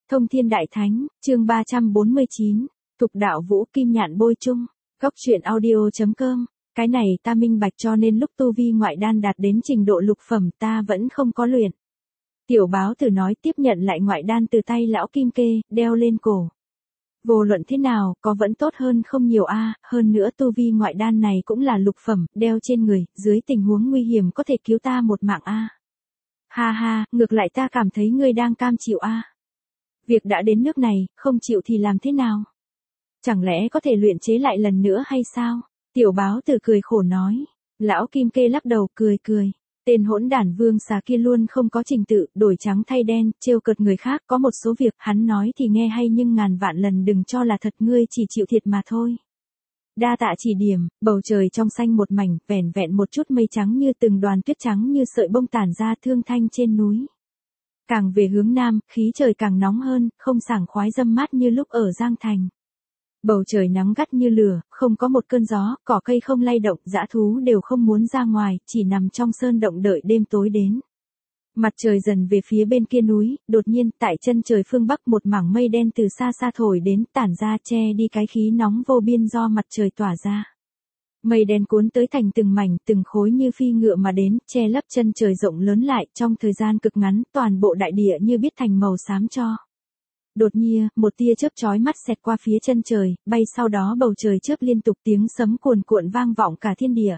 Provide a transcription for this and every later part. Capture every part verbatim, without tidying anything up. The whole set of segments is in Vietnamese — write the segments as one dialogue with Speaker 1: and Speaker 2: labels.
Speaker 1: Thông Thiên Đại Thánh, chương ba trăm bốn mươi chín, Tục Đạo Vũ Kim Nhạn Bôi Chung, Góc truyện audio chấm com. Cái này ta minh bạch, cho nên lúc tu vi ngoại đan đạt đến trình độ lục phẩm ta vẫn không có luyện. Tiểu Báo Tử nói, tiếp nhận lại ngoại đan từ tay lão Kim Kê, đeo lên cổ. Vô luận thế nào, có vẫn tốt hơn không nhiều a, hơn nữa tu vi ngoại đan này cũng là lục phẩm, đeo trên người, dưới tình huống nguy hiểm có thể cứu ta một mạng a. Ha ha, ngược lại ta cảm thấy ngươi đang cam chịu a. Việc đã đến nước này, không chịu thì làm thế nào? Chẳng lẽ có thể luyện chế lại lần nữa hay sao? Tiểu Báo Tử cười khổ nói. Lão Kim Kê lắc đầu cười cười. Tên hỗn đản vương xà kia luôn không có trình tự, đổi trắng thay đen, trêu cợt người khác, có một số việc hắn nói thì nghe hay nhưng ngàn vạn lần đừng cho là thật, ngươi chỉ chịu thiệt mà thôi. Đa tạ chỉ điểm, bầu trời trong xanh một mảnh, vẻn vẹn một chút mây trắng như từng đoàn tuyết trắng như sợi bông tản ra thương thanh trên núi. Càng về hướng nam, khí trời càng nóng hơn, không sảng khoái râm mát như lúc ở Giang Thành. Bầu trời nắng gắt như lửa, không có một cơn gió, cỏ cây không lay động, dã thú đều không muốn ra ngoài, chỉ nằm trong sơn động đợi đêm tối đến. Mặt trời dần về phía bên kia núi, đột nhiên, tại chân trời phương Bắc một mảng mây đen từ xa xa thổi đến, tản ra che đi cái khí nóng vô biên do mặt trời tỏa ra. Mây đen cuốn tới thành từng mảnh, từng khối như phi ngựa mà đến, che lấp chân trời rộng lớn lại, trong thời gian cực ngắn, toàn bộ đại địa như biết thành màu xám cho. Đột nhiên, một tia chớp chói mắt xẹt qua phía chân trời, bay sau đó bầu trời chớp liên tục, tiếng sấm cuồn cuộn vang vọng cả thiên địa.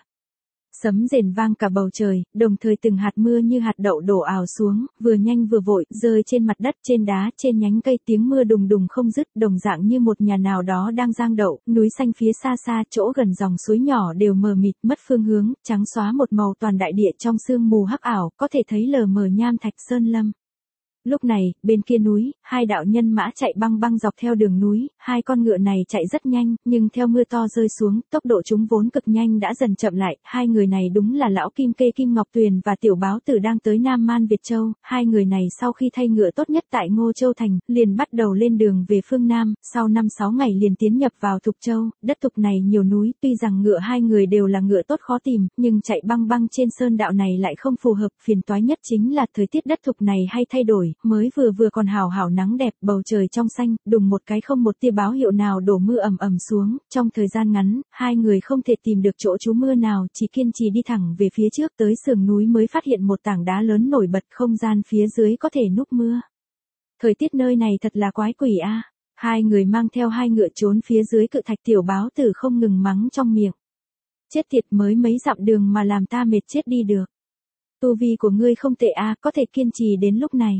Speaker 1: Sấm rền vang cả bầu trời, đồng thời từng hạt mưa như hạt đậu đổ ào xuống, vừa nhanh vừa vội, rơi trên mặt đất, trên đá, trên nhánh cây, tiếng mưa đùng đùng không dứt, đồng dạng như một nhà nào đó đang giang đậu, núi xanh phía xa xa, chỗ gần dòng suối nhỏ đều mờ mịt, mất phương hướng, trắng xóa một màu toàn đại địa trong sương mù hắc ảo, có thể thấy lờ mờ nham thạch sơn lâm. Lúc này, bên kia núi, hai đạo nhân mã chạy băng băng dọc theo đường núi, hai con ngựa này chạy rất nhanh, nhưng theo mưa to rơi xuống, tốc độ chúng vốn cực nhanh đã dần chậm lại, hai người này đúng là lão Kim Kê Kim Ngọc Tuyền và Tiểu Báo Tử đang tới Nam Man Việt Châu, hai người này sau khi thay ngựa tốt nhất tại Ngô Châu Thành, liền bắt đầu lên đường về phương Nam, sau năm sáu ngày liền tiến nhập vào Thục Châu, đất Thục này nhiều núi, tuy rằng ngựa hai người đều là ngựa tốt khó tìm, nhưng chạy băng băng trên sơn đạo này lại không phù hợp, phiền toái nhất chính là thời tiết đất Thục này hay thay đổi. Mới vừa vừa còn hào hào nắng đẹp, bầu trời trong xanh, đùng một cái không một tia báo hiệu nào đổ mưa ầm ầm xuống, trong thời gian ngắn, hai người không thể tìm được chỗ trú mưa nào, chỉ kiên trì đi thẳng về phía trước tới sườn núi mới phát hiện một tảng đá lớn nổi bật, không gian phía dưới có thể núp mưa. Thời tiết nơi này thật là quái quỷ a. À. Hai người mang theo hai ngựa trốn phía dưới cự thạch, Tiểu Báo Tử không ngừng mắng trong miệng. Chết tiệt, mới mấy dặm đường mà làm ta mệt chết đi được. Tu vi của ngươi không tệ a, à, có thể kiên trì đến lúc này.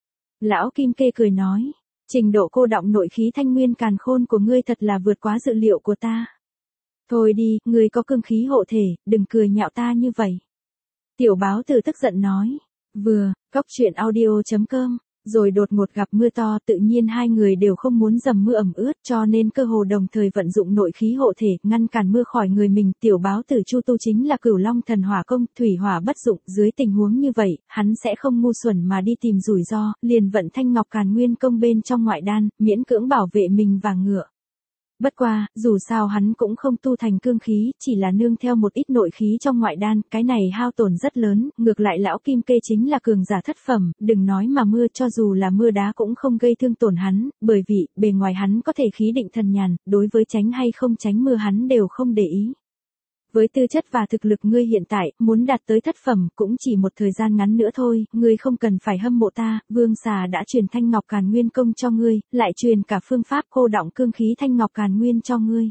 Speaker 1: Lão Kim Kê cười nói, trình độ cô đọng nội khí thanh nguyên càn khôn của ngươi thật là vượt quá dự liệu của ta. Thôi đi, ngươi có cương khí hộ thể, đừng cười nhạo ta như vậy. Tiểu Báo Tử tức giận nói, vừa, Góc truyện audio chấm com. Rồi đột ngột gặp mưa to, tự nhiên hai người đều không muốn dầm mưa ẩm ướt, cho nên cơ hồ đồng thời vận dụng nội khí hộ thể, ngăn cản mưa khỏi người mình. Tiểu Báo Tử Chu tu chính là Cửu Long Thần Hỏa công, thủy hỏa bất dụng, dưới tình huống như vậy, hắn sẽ không ngu xuẩn mà đi tìm rủi ro, liền vận Thanh Ngọc Càn Nguyên công bên trong ngoại đan, miễn cưỡng bảo vệ mình và ngựa. Bất qua, dù sao hắn cũng không tu thành cương khí, chỉ là nương theo một ít nội khí trong ngoại đan, cái này hao tổn rất lớn, ngược lại lão Kim Kê chính là cường giả thất phẩm, đừng nói mà mưa, cho dù là mưa đá cũng không gây thương tổn hắn, bởi vì, bề ngoài hắn có thể khí định thần nhàn, đối với tránh hay không tránh mưa hắn đều không để ý. Với tư chất và thực lực ngươi hiện tại, muốn đạt tới thất phẩm cũng chỉ một thời gian ngắn nữa thôi, ngươi không cần phải hâm mộ ta, Vương Xà đã truyền Thanh Ngọc Càn Nguyên công cho ngươi, lại truyền cả phương pháp cô đọng cương khí Thanh Ngọc Càn Nguyên cho ngươi.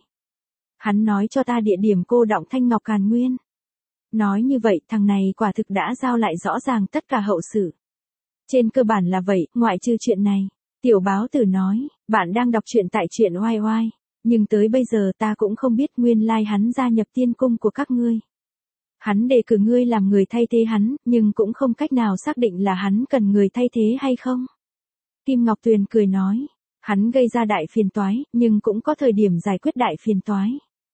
Speaker 1: Hắn nói cho ta địa điểm cô đọng Thanh Ngọc Càn Nguyên. Nói như vậy, thằng này quả thực đã giao lại rõ ràng tất cả hậu sự. Trên cơ bản là vậy, ngoại trừ chuyện này. Tiểu Báo Tử nói, bạn đang đọc truyện tại truyện oai oai. Nhưng tới bây giờ ta cũng không biết nguyên lai hắn gia nhập tiên cung của các ngươi. Hắn đề cử ngươi làm người thay thế hắn, nhưng cũng không cách nào xác định là hắn cần người thay thế hay không. Kim Ngọc Tuyền cười nói, hắn gây ra đại phiền toái, nhưng cũng có thời điểm giải quyết đại phiền toái.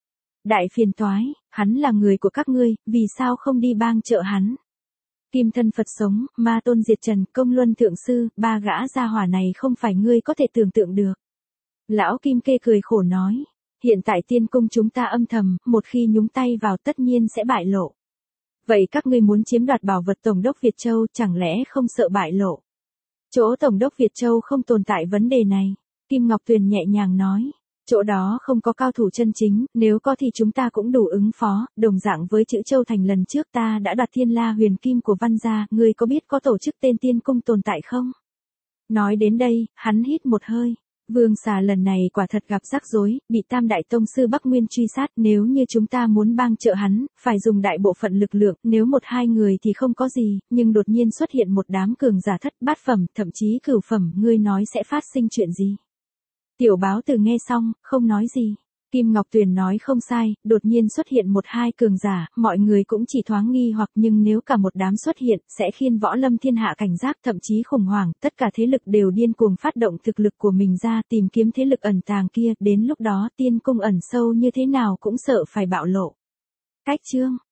Speaker 1: Đại phiền toái, hắn là người của các ngươi, vì sao không đi bang trợ hắn? Kim Thân Phật sống, Ma Tôn Diệt Trần, Công Luân Thượng Sư, ba gã gia hỏa này không phải ngươi có thể tưởng tượng được. Lão Kim Kê cười khổ nói, hiện tại tiên cung chúng ta âm thầm, một khi nhúng tay vào tất nhiên sẽ bại lộ. Vậy các ngươi muốn chiếm đoạt bảo vật Tổng đốc Việt Châu chẳng lẽ không sợ bại lộ? Chỗ Tổng đốc Việt Châu không tồn tại vấn đề này. Kim Ngọc Tuyền nhẹ nhàng nói. Chỗ đó không có cao thủ chân chính, nếu có thì chúng ta cũng đủ ứng phó, đồng dạng với chữ Châu Thành lần trước ta đã đoạt Thiên La Huyền Kim của Văn gia, ngươi có biết có tổ chức tên Tiên Cung tồn tại không? Nói đến đây, hắn hít một hơi. Vương Xà lần này quả thật gặp rắc rối, bị Tam Đại Tông Sư Bắc Nguyên truy sát, nếu như chúng ta muốn bang trợ hắn, phải dùng đại bộ phận lực lượng, nếu một hai người thì không có gì, nhưng đột nhiên xuất hiện một đám cường giả thất bát phẩm, thậm chí cửu phẩm, ngươi nói sẽ phát sinh chuyện gì? Tiểu Báo Tử nghe xong, không nói gì. Kim Ngọc Tuyền nói không sai, đột nhiên xuất hiện một hai cường giả, mọi người cũng chỉ thoáng nghi hoặc, nhưng nếu cả một đám xuất hiện, sẽ khiến võ lâm thiên hạ cảnh giác, thậm chí khủng hoảng, tất cả thế lực đều điên cuồng phát động thực lực của mình ra tìm kiếm thế lực ẩn tàng kia, đến lúc đó Tiên Cung ẩn sâu như thế nào cũng sợ phải bạo lộ. Cách chương